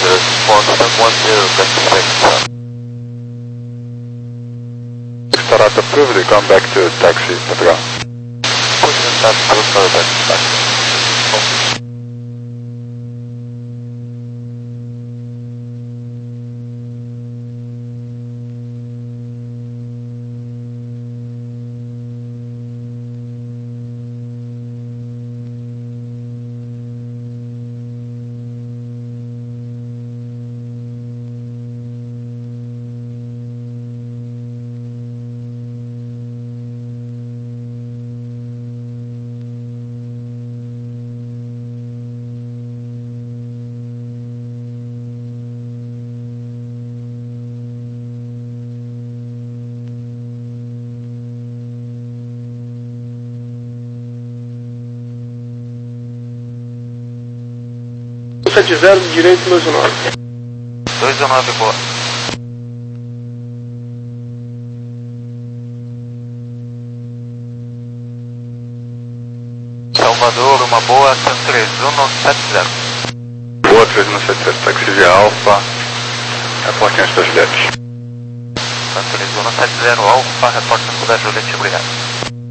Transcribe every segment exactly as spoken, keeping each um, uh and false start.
Start approved, come back to taxi, Petra. sete zero, direito dois um nove. dois um nove, boa. Salvador, uma boa, San três um sete zero. Boa, três um sete zero, taxi via Alfa, reporte antes da Juliette. San três um sete zero, Alfa, reporte antes da Juliette, obrigado.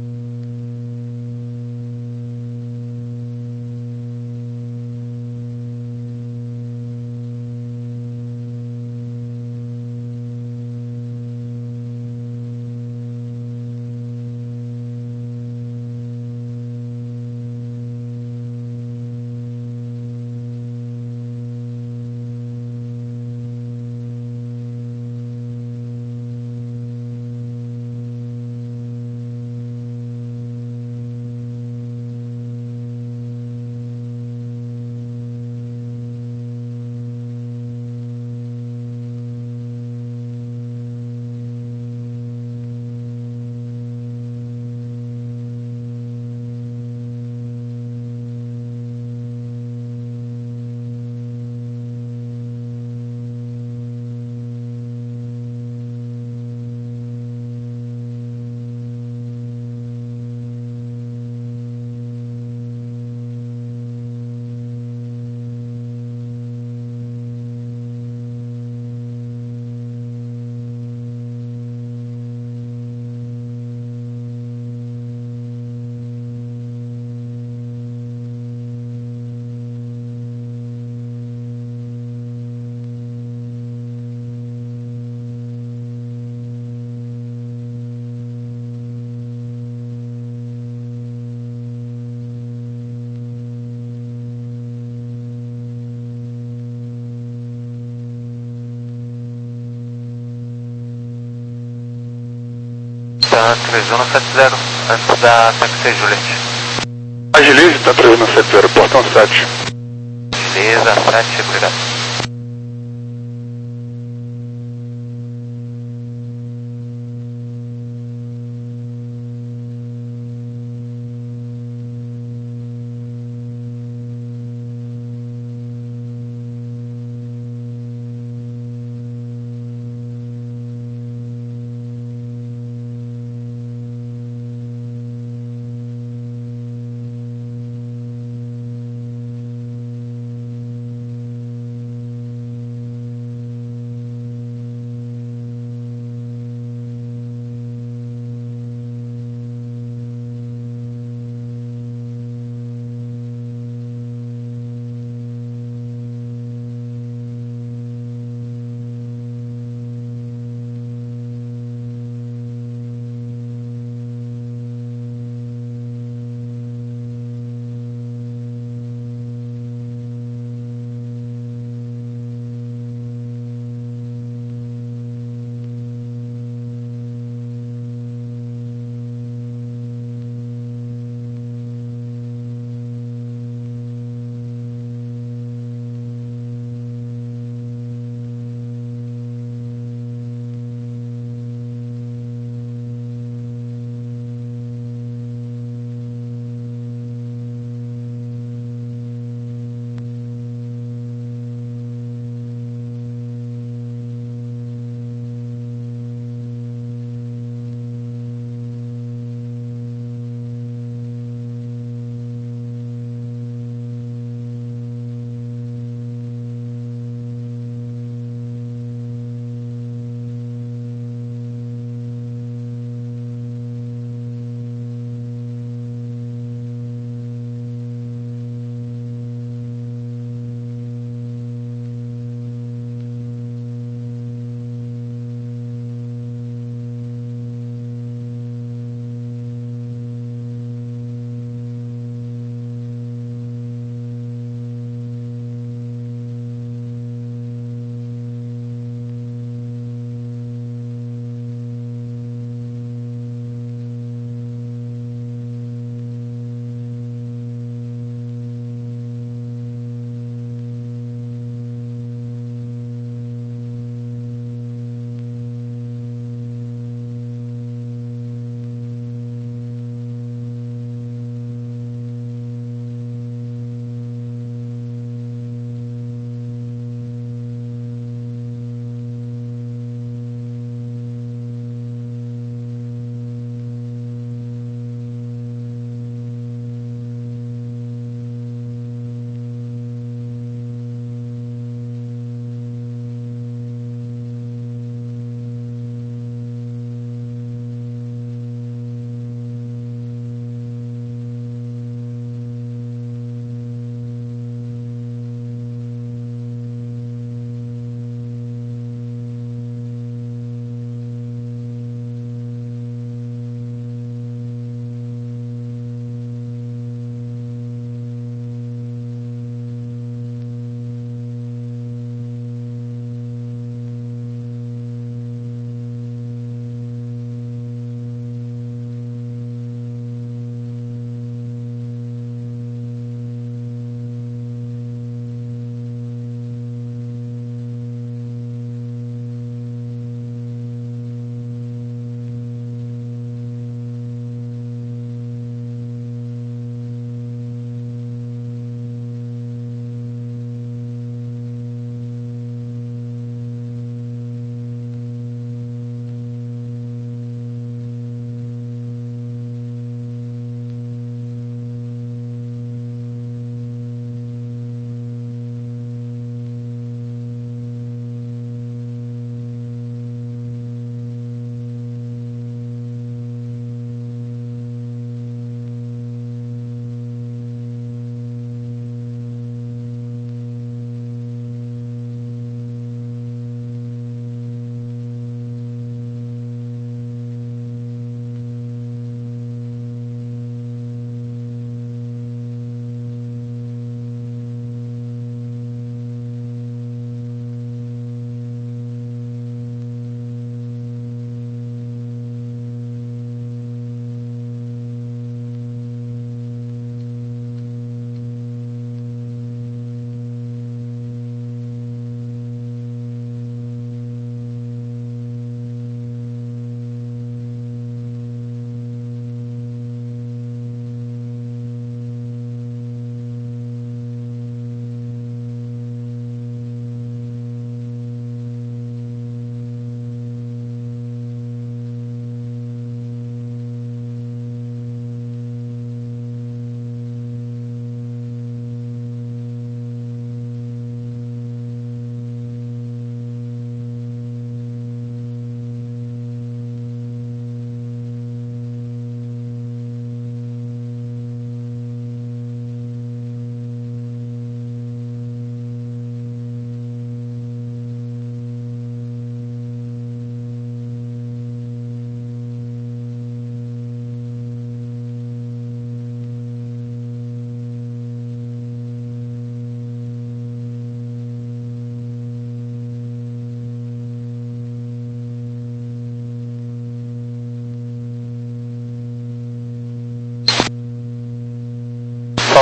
três um sete zero, antes da taxi Juliette. Agilize, tá três um sete zero, portão sete. Beleza, sete, obrigado.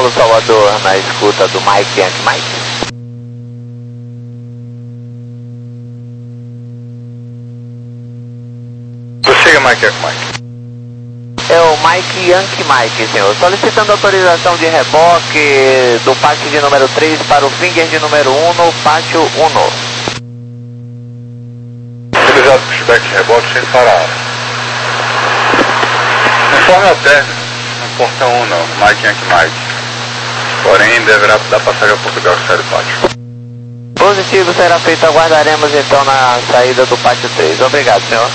Sul Salvador, na escuta do Mike Yankee Mike. Prossiga, Mike Yankee Mike. É o Mike Yankee Mike, senhor. Solicitando autorização de reboque do pátio de número três para o finger de número um no pátio um. Utilizado por feedback de reboque sem parar. Informe ao término, no portão um não, Mike Yankee Mike. Porém, deverá dar passagem a Portugal que sai do pátio. Positivo será feito, aguardaremos então na saída do pátio três. Obrigado, senhor.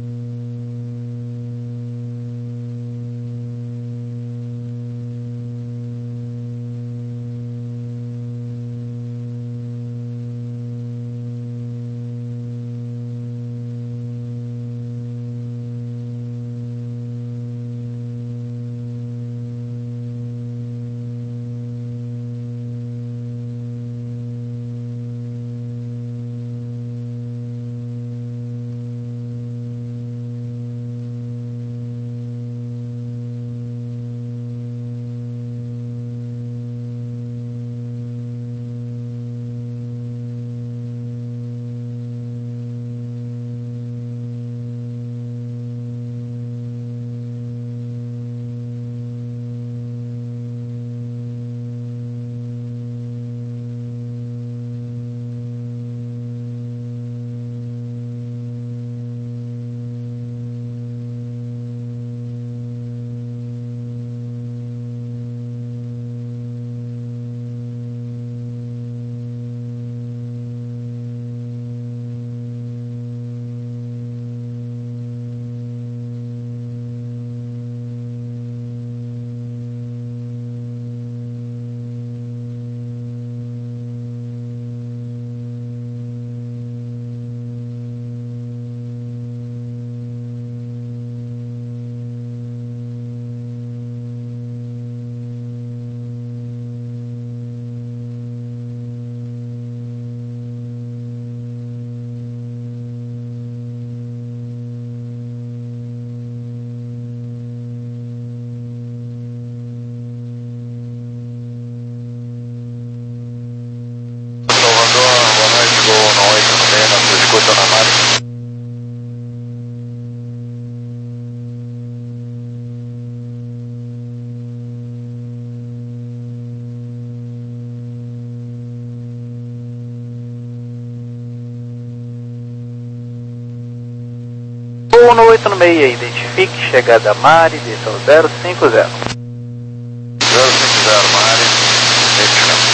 Escuta na Mari. um oito no meio, identifique chegada Mari, direção zero cinco zero. zero cinco zero, Mari. Identificando.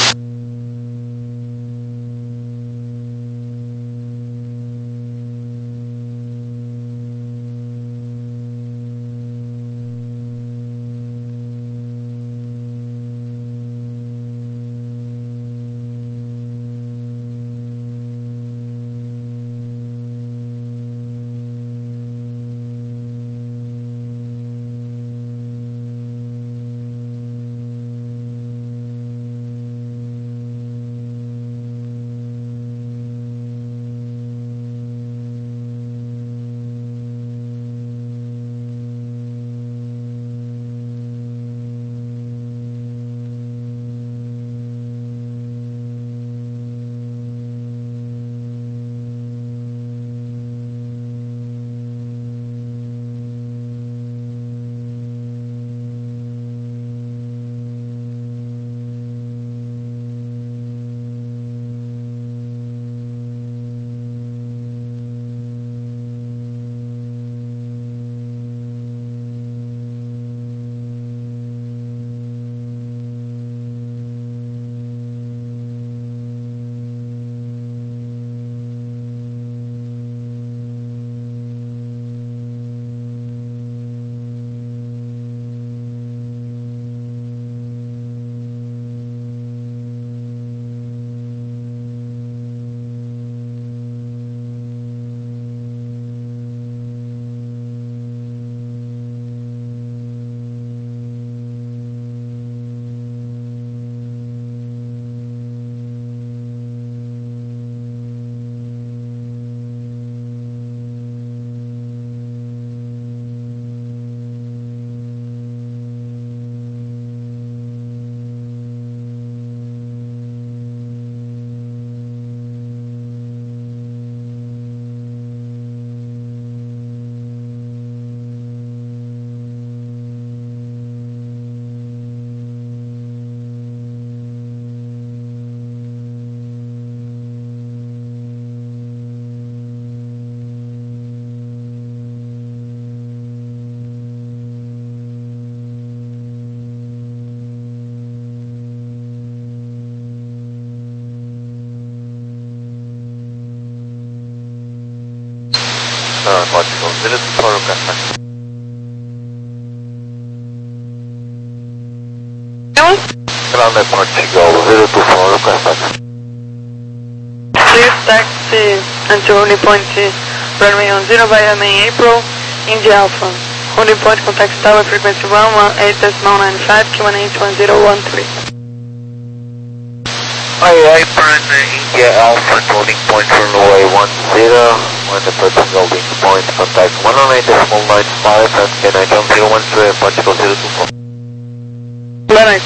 Uh, Portugal zero two four, contact. Ground at Portugal zero two four, contact. Clear taxi until holding point runway on zero via main April, India Alpha. Holding point contact tower frequency one one eight decimal nine five, Q one eight one zero one three. Hi, Apron, India Alpha, holding point runway one zero, when approaching holding point contact one one eight decimal nine five and can I jump zero one three, Portugal zero two four. Good night.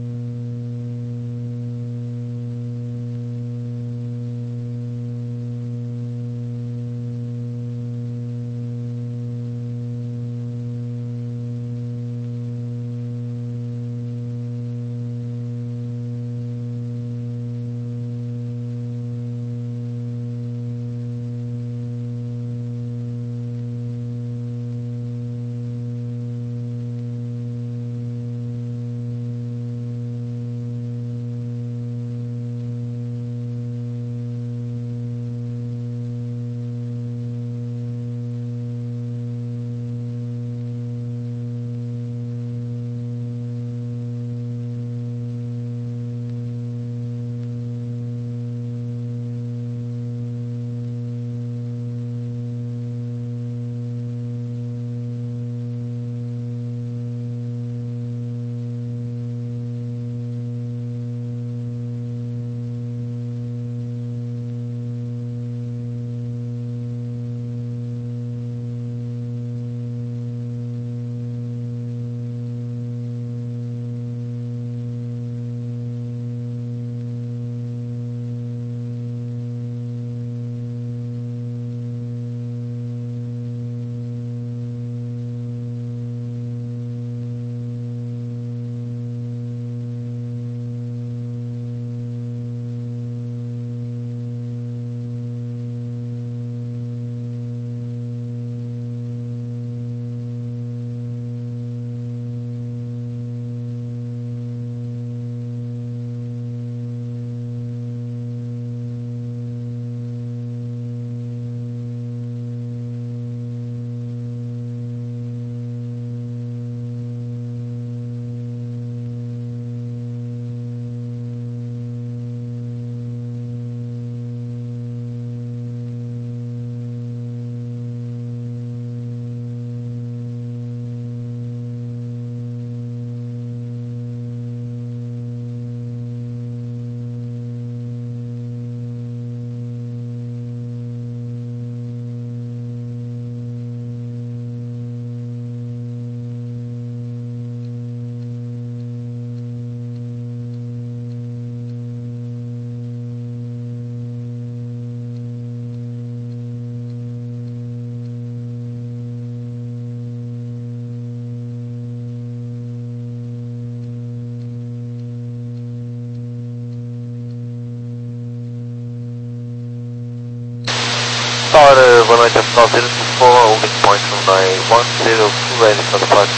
Tower, boa noite, F zero two four, holding point runway one zero, full ready for departure.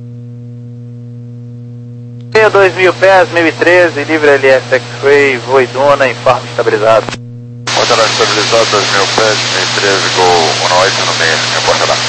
Tenha dois mil pés, mil e treze, livre L S X-Ray, voo Iduna, informe estabilizado. Porta lá estabilizado, dois mil pés, mil e treze, Gol um oito no meio, minha porta lá.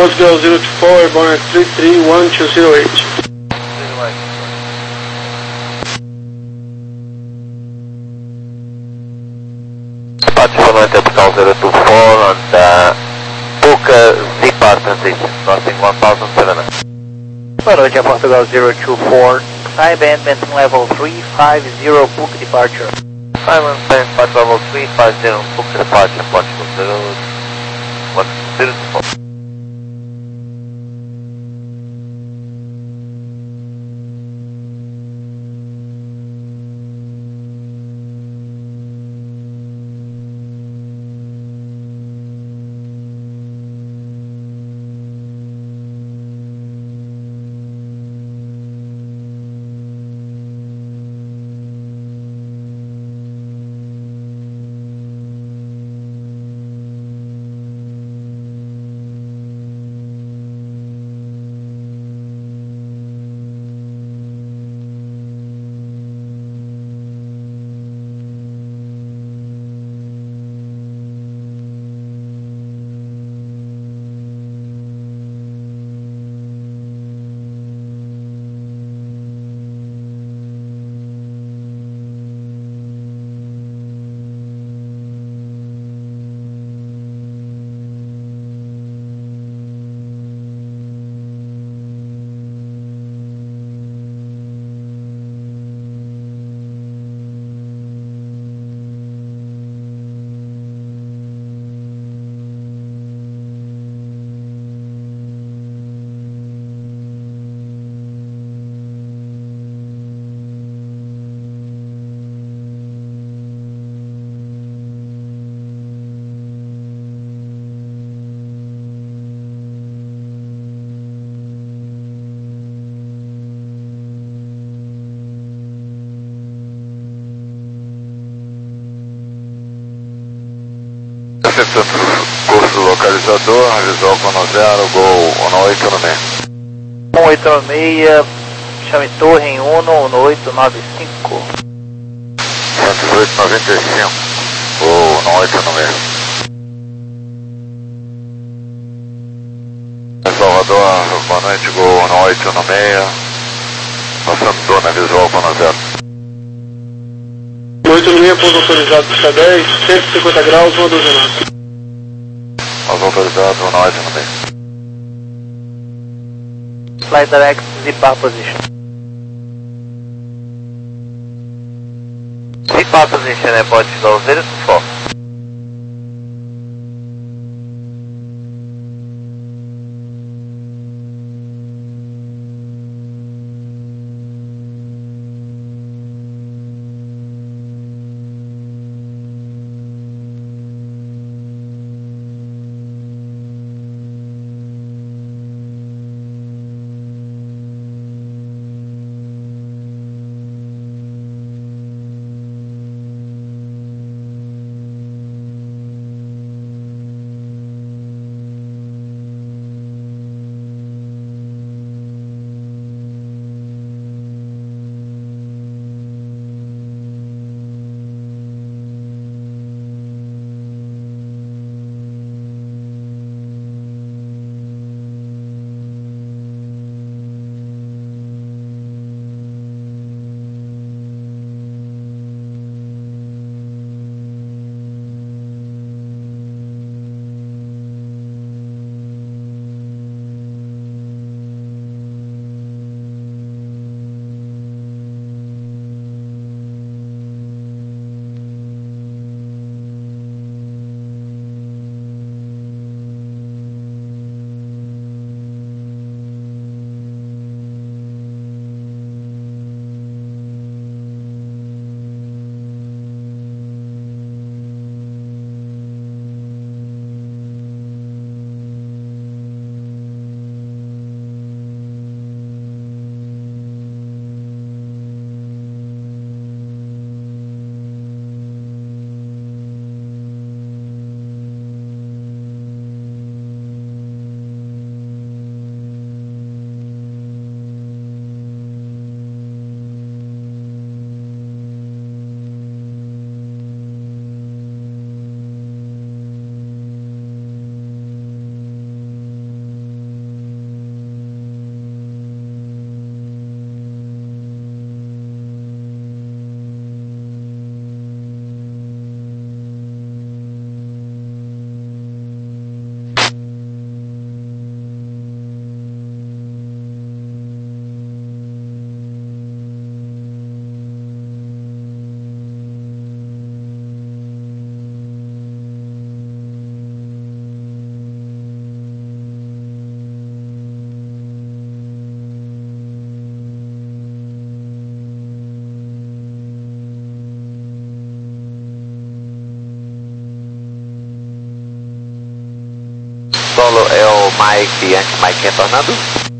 Portugal zero two four, airborne at three three one two zero eight. Departure one Portugal zero two four and uh, book uh, Z-Bar transition, crossing one thousand seven hundred. Boa noite, a Portugal zero two four, high band maintain level three five zero, book departure. five one seven, departure level three five zero, book departure, Portugal zero one zero two four. Curso localizador, visual Cono zero, Gol um oito no meio. um oito no seis, chame torre em Uno, um oito nove cinco. cento e oito, noventa e cinco, Gol um oito no meio. Salvador, boa noite, Gol um oito no meio. Passando torre na visual Cono zero. oito no meio, pouso autorizado Pista dez, cento e cinquenta graus, uma dozenada. Pouso autorizado, um oito no meio. Flight direct, Z-Bar position. Z-Bar position é Portugal zero two four. Mike, Yankee Mike retornando.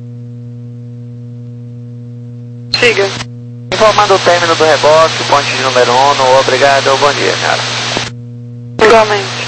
Siga. Informando o término do reboque, ponte de número um, obrigado, bom dia, cara. Igualmente.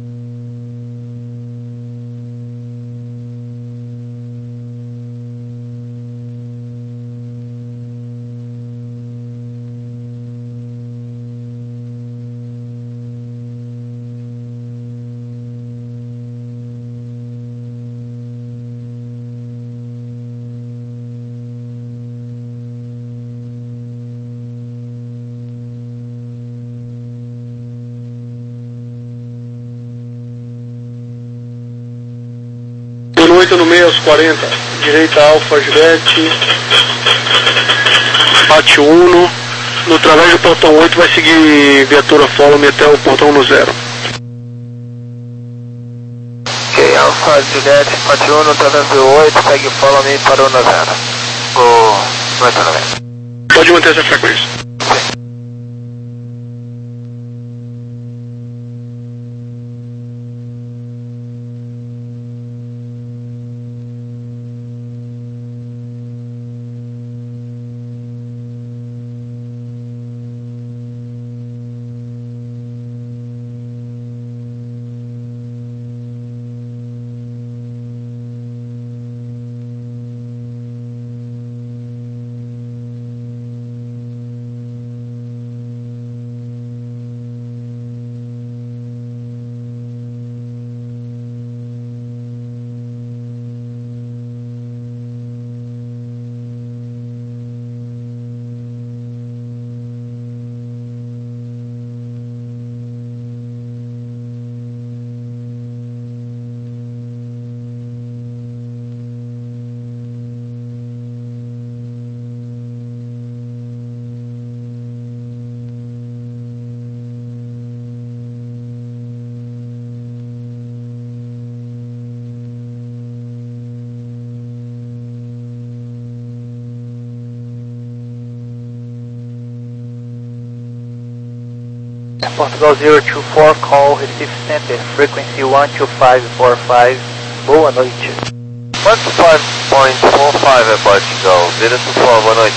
oito no meio aos quarenta, direita Alfa Juliette, bate Uno, no través do portão oito vai seguir viatura follow me até o portão no zero. Ok, Alfa Juliette, bate Uno, através do oito, segue follow me para o no zero. O oito noventa. Pode manter essa frequência. Portugal zero two four, call Recife Center, frequency one two five four five, boa noite. one two five point four five é Portugal, zero two four, boa noite.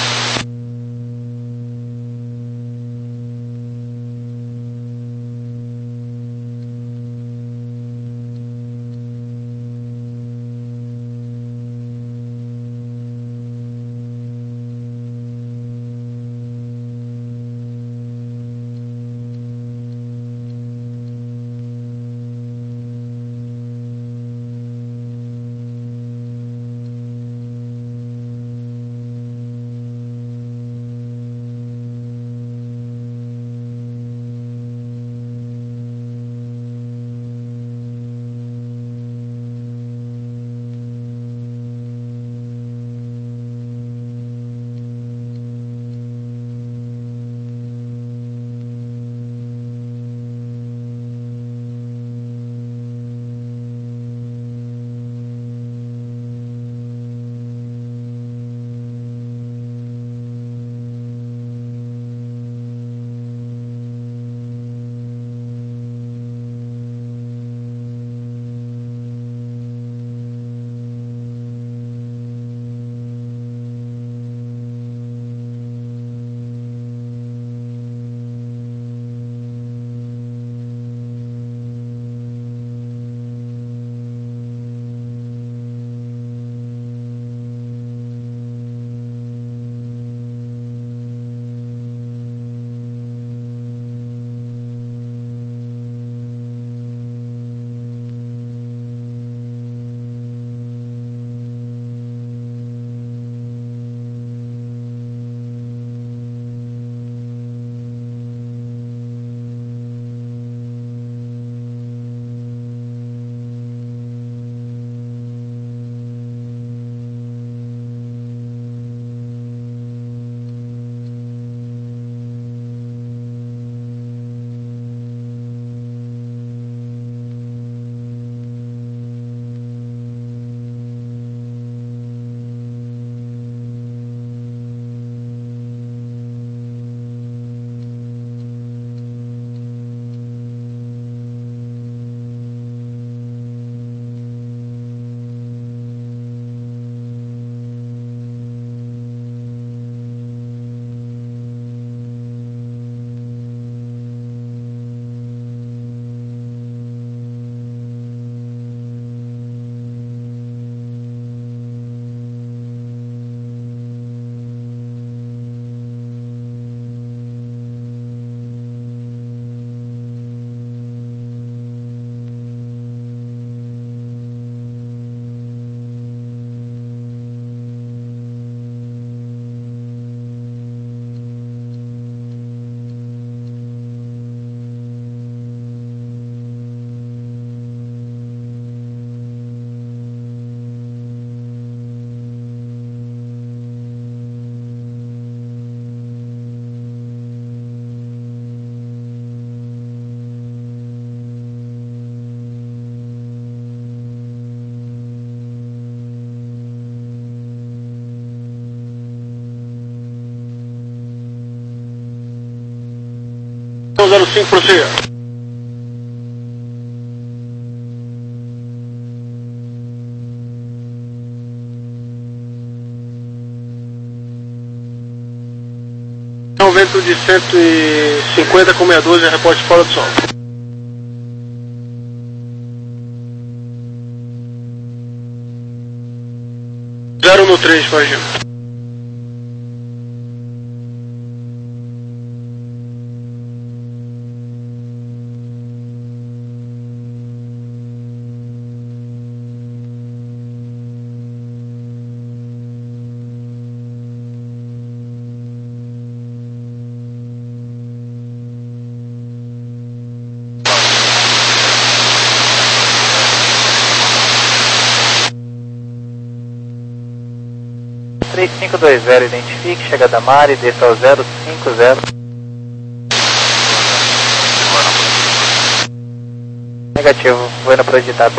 Portão zero cinco, prossiga. Um vento de cento e cinquenta com sessenta e dois, reporte fora do sol. Zero no três, imagina. três cinco dois zero, identifique, chega da Mari, desça ao zero cinco zero. Negativo, voando para o editado.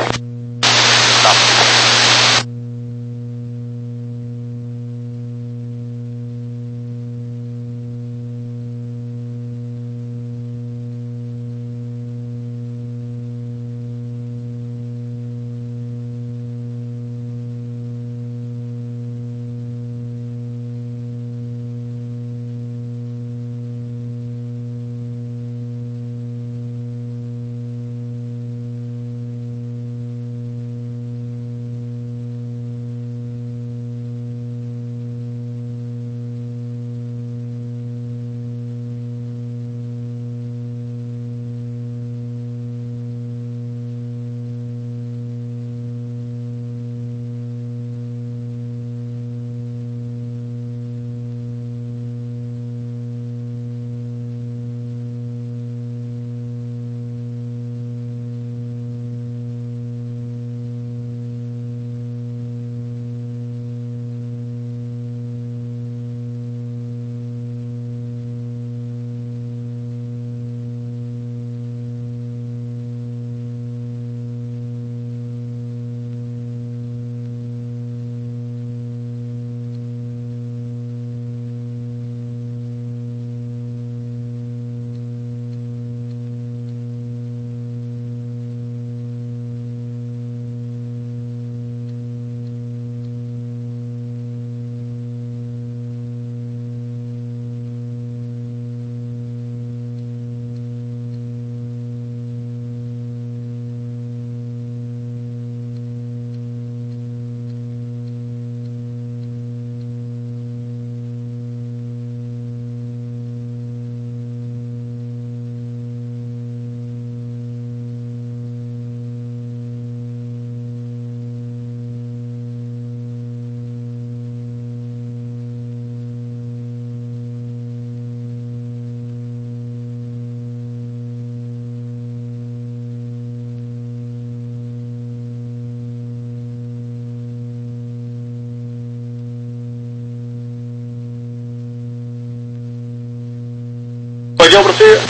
Guardião, prossiga.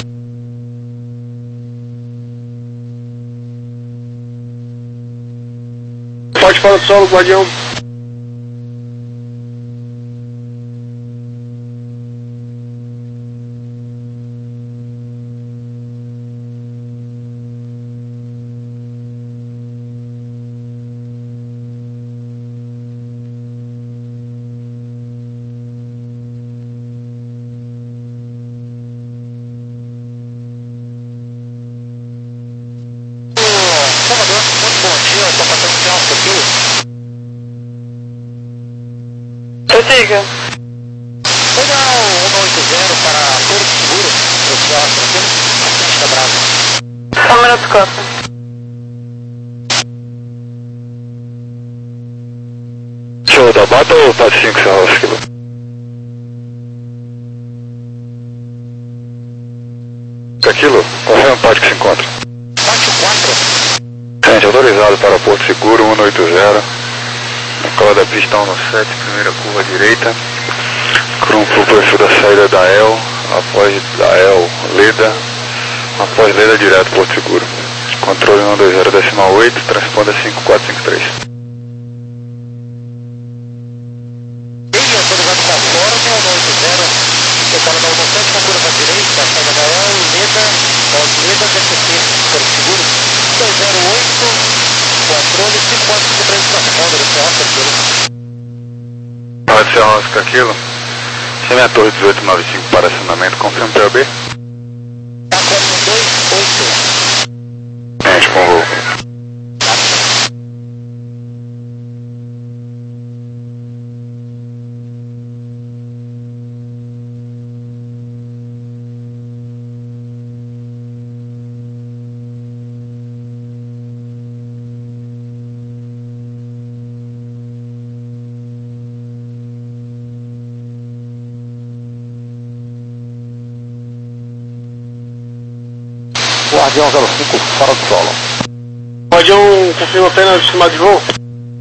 Pode fora do solo, Guardião. Prossiga. Pega o um oito zero para Porto Seguro, oficial tranquilo, da Brava. Só um minuto, Costa. Show da bata ou tá de cinco, Serra Kilo? Aquilo, qual é o empate que se encontra? Pátio quatro. Gente, autorizado para Porto Seguro, um oito zero. Na cola da pista um no sete, primeira curva direita. Crum pro perfil da saída da E L, após da E L, Leda. Após Leda, direto Porto Seguro. Controle um dois zero decimal oito, transponda cinco quatro cinco três. Ele autorizado para fora, um oito zero. Decola da um sete com curva direita, saída da E L, Leda. direita, polo direita, D C P, por seguro, dois zero oito, controle, cinco quatro cinco três, transponder, esse é o Pode ser Oscar Kilo. Chame a torre dezoito noventa e cinco para acionamento, confirma P O B. Tá com dois oito. Gente, com voo. Guardião zero cinco, fora do solo. Guardião confirma apenas estimado de voo.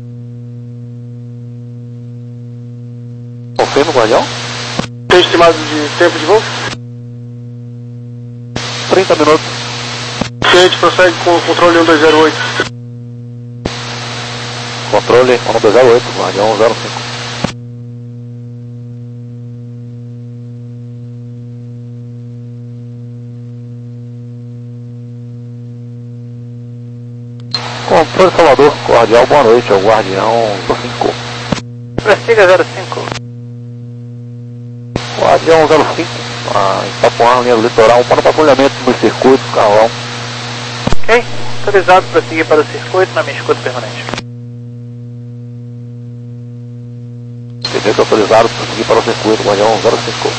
Confirma, Guardião? Tem estimado de tempo de voo? trinta minutos. Ciente, prossegue com o controle um dois zero oito. Controle um dois zero oito, Guardião zero cinco. Controle Salvador, Guardião, boa noite, é o Guardião zero cinco. Prossiga zero cinco. Guardião zero cinco, ah, Itapuã, linha do litoral, para o patrulhamento do circuito, Carlão. Ok, autorizado para prosseguir para o circuito na minha escuta permanente. Entendeu? Autorizado para seguir para o circuito, Guardião zero cinco.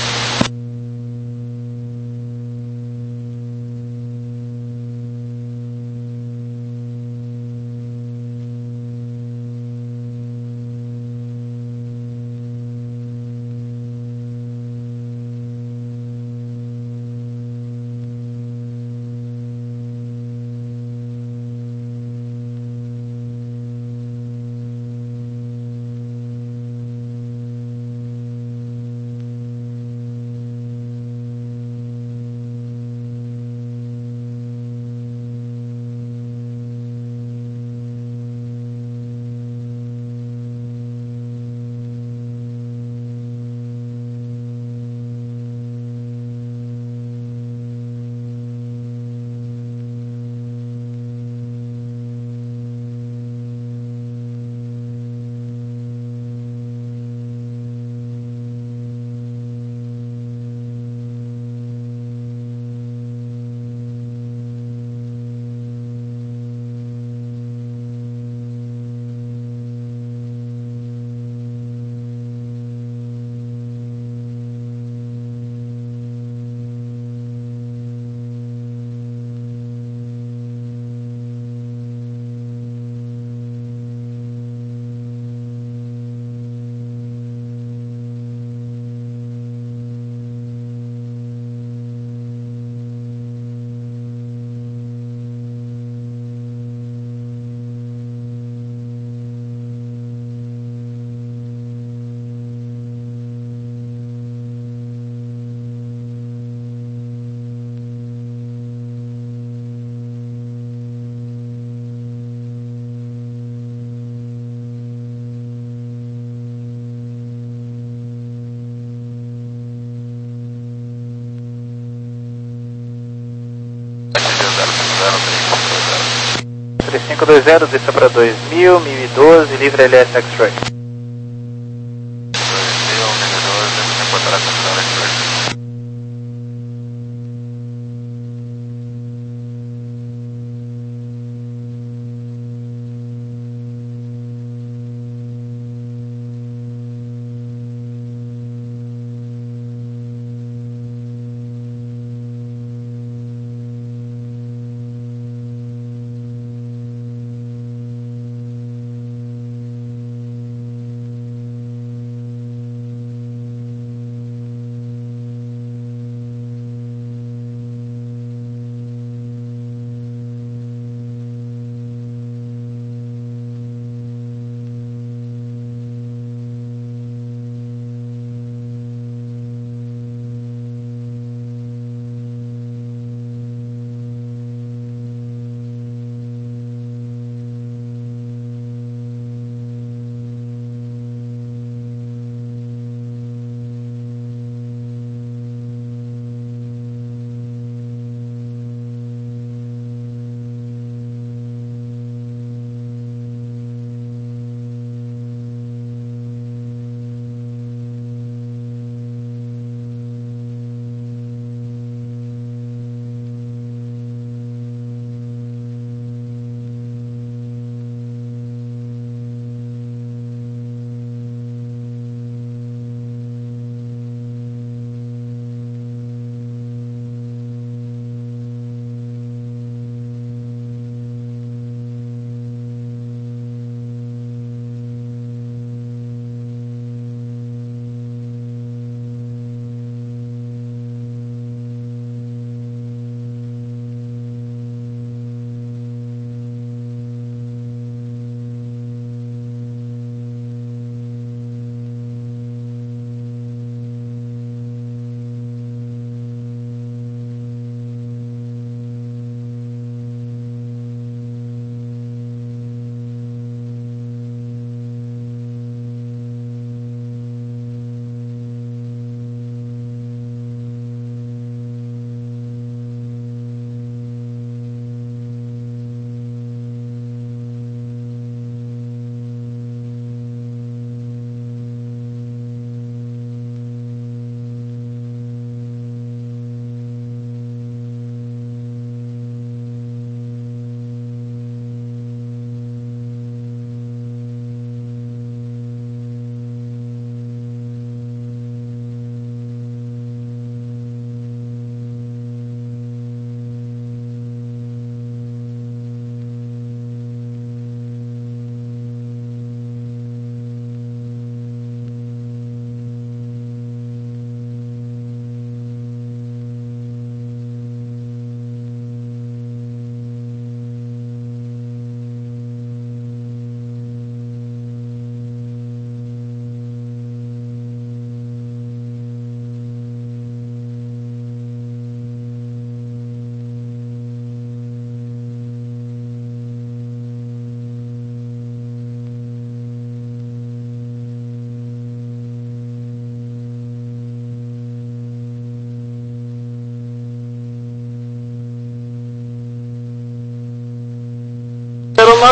três cinco dois zero, desça para dois mil, mil e doze, livre L S X-Ray.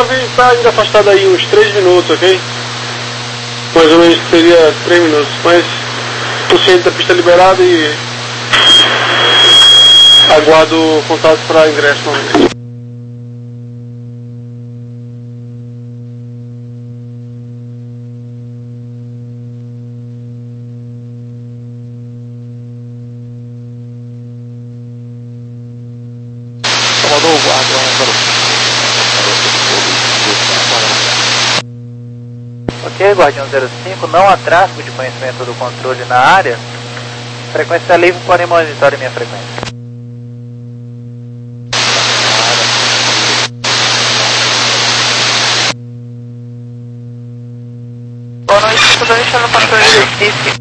deve estar ainda afastado aí uns três minutos, ok? Mais ou menos seria três minutos, mas o ciente da pista liberada e aguardo o contato para ingresso novamente. Ok, Guardião zero cinco, não há tráfego de conhecimento do controle na área. Frequência livre, podem monitorar minha frequência. Boa noite, tudo bem? Estou no controle do Recife.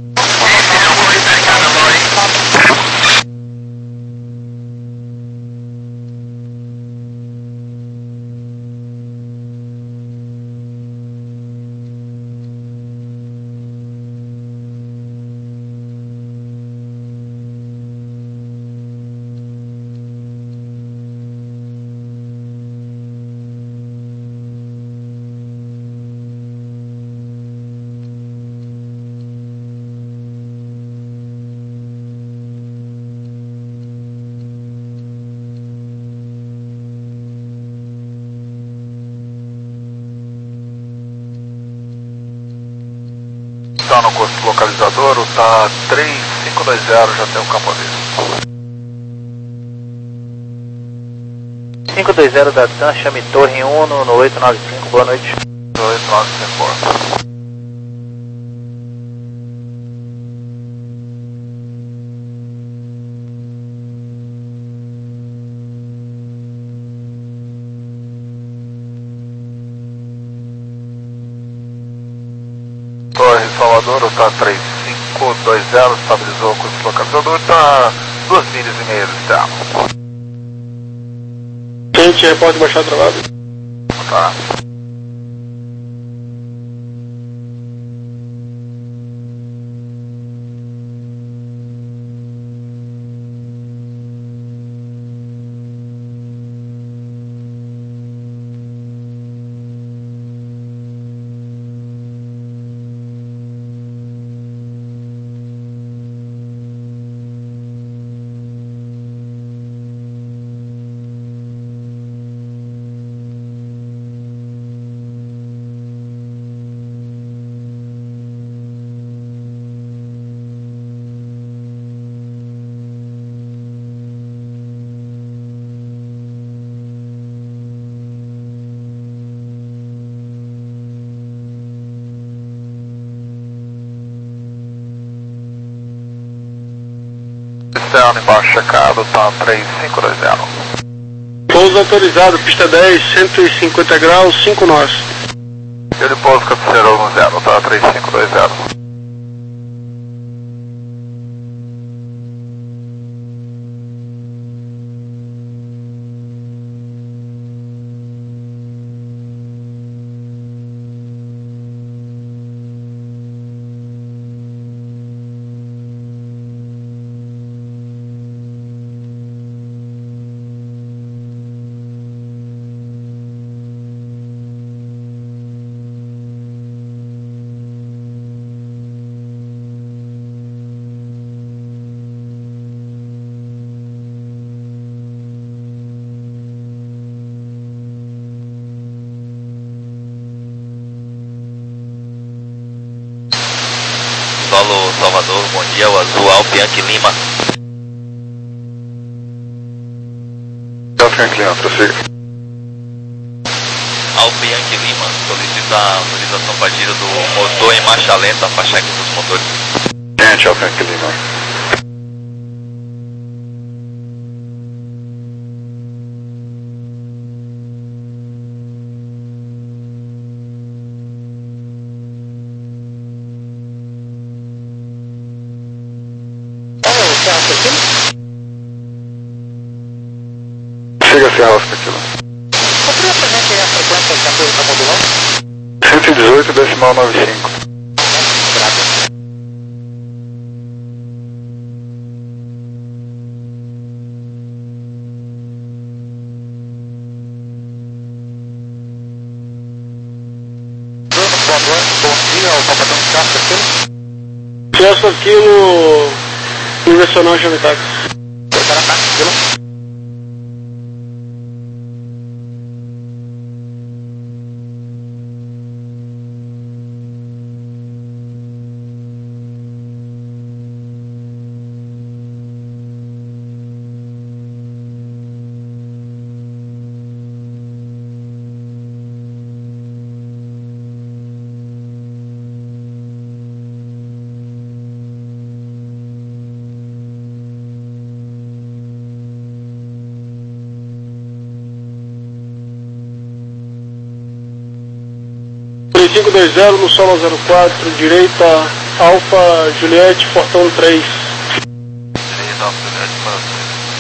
Está no localizador, está três cinco dois zero, já tem o campo aviso. cinco dois zero da TAM, chame Torre um no, no oito nove cinco, boa noite. oito nove cinco. Torre Salvador, está três cinco dois zero, estabilizou com esse localizador, está duas milhas e meia do externo. Gente, repórter baixar travado. Tá. Externo embaixo checado, tá três cinco dois zero. Pouso autorizado, pista dez, cento e cinquenta graus, cinco nós. Ele pouso cabeceirou no zero, tá três cinco dois zero. Solo Salvador, bom dia, o azul Albianchi Lima. Albianchi Lima, prossiga. Albianchi Lima, solicita a autorização para giro do motor em marcha lenta para cheque dos motores. Gente, Albianchi Lima. Siga sem alça aquilo. Poderia pra gente aí a frequência que a torre está modulando? cento e dezoito decimal noventa e cinco. Alfa Kilo Universal Chame Táxi. cinco dois zero no solo zero quatro, direita, Alfa Juliette, portão três. Direita, Alfa Juliette, portão.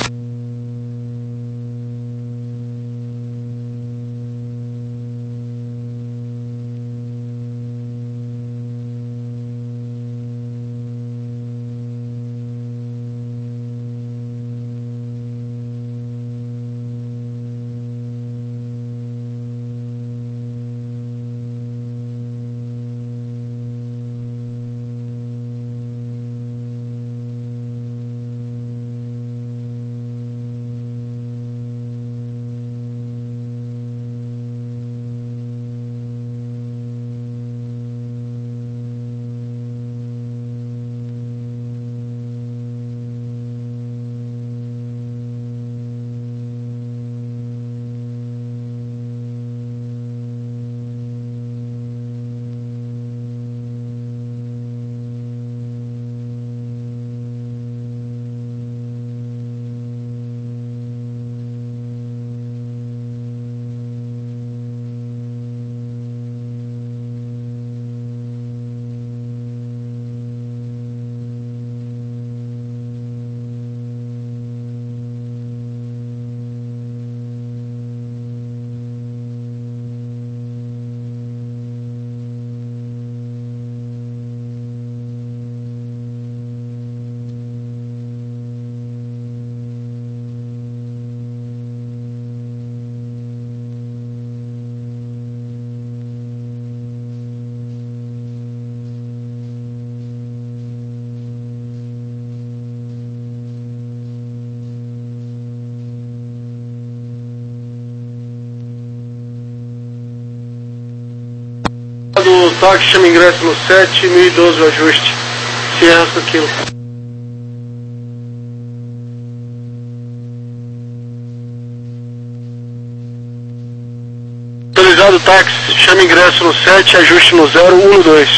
Do táxi, chama ingresso no sete, mil e doze o ajuste. Sierra Alfa Kilo. Autorizado táxi, chama ingresso no sete, ajuste no zero um dois.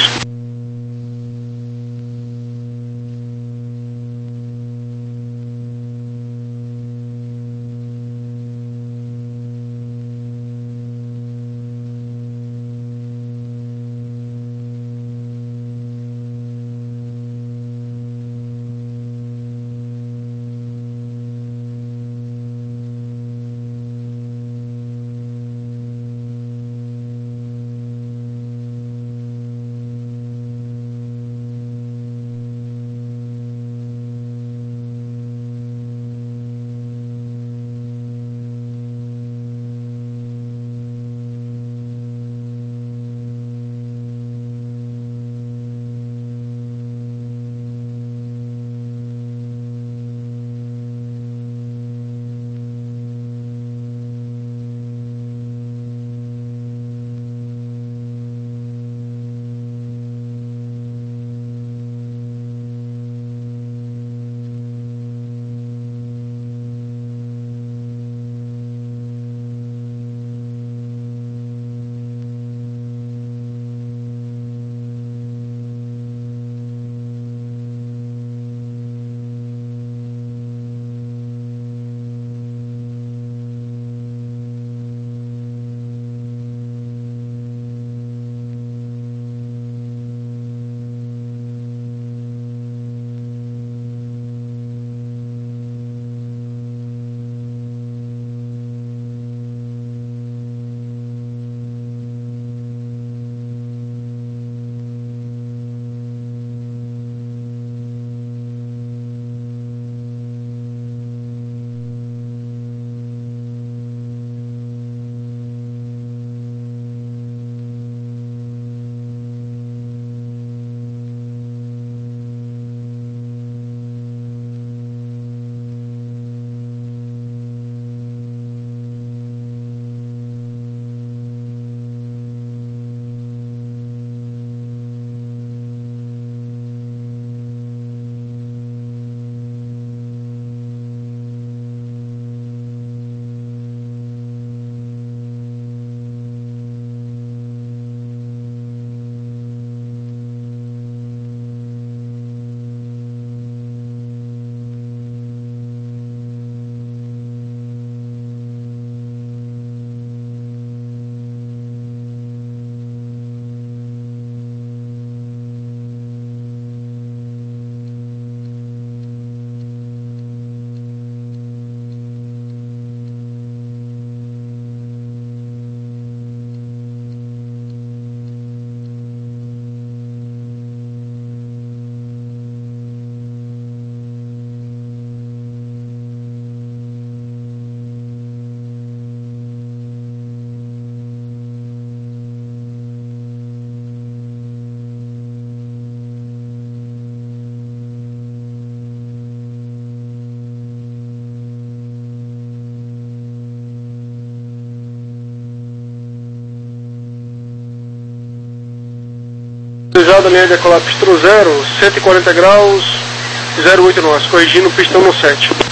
da linha de decolar pistão zero, cento e quarenta graus, zero oito nós, corrigindo o pistão no sete.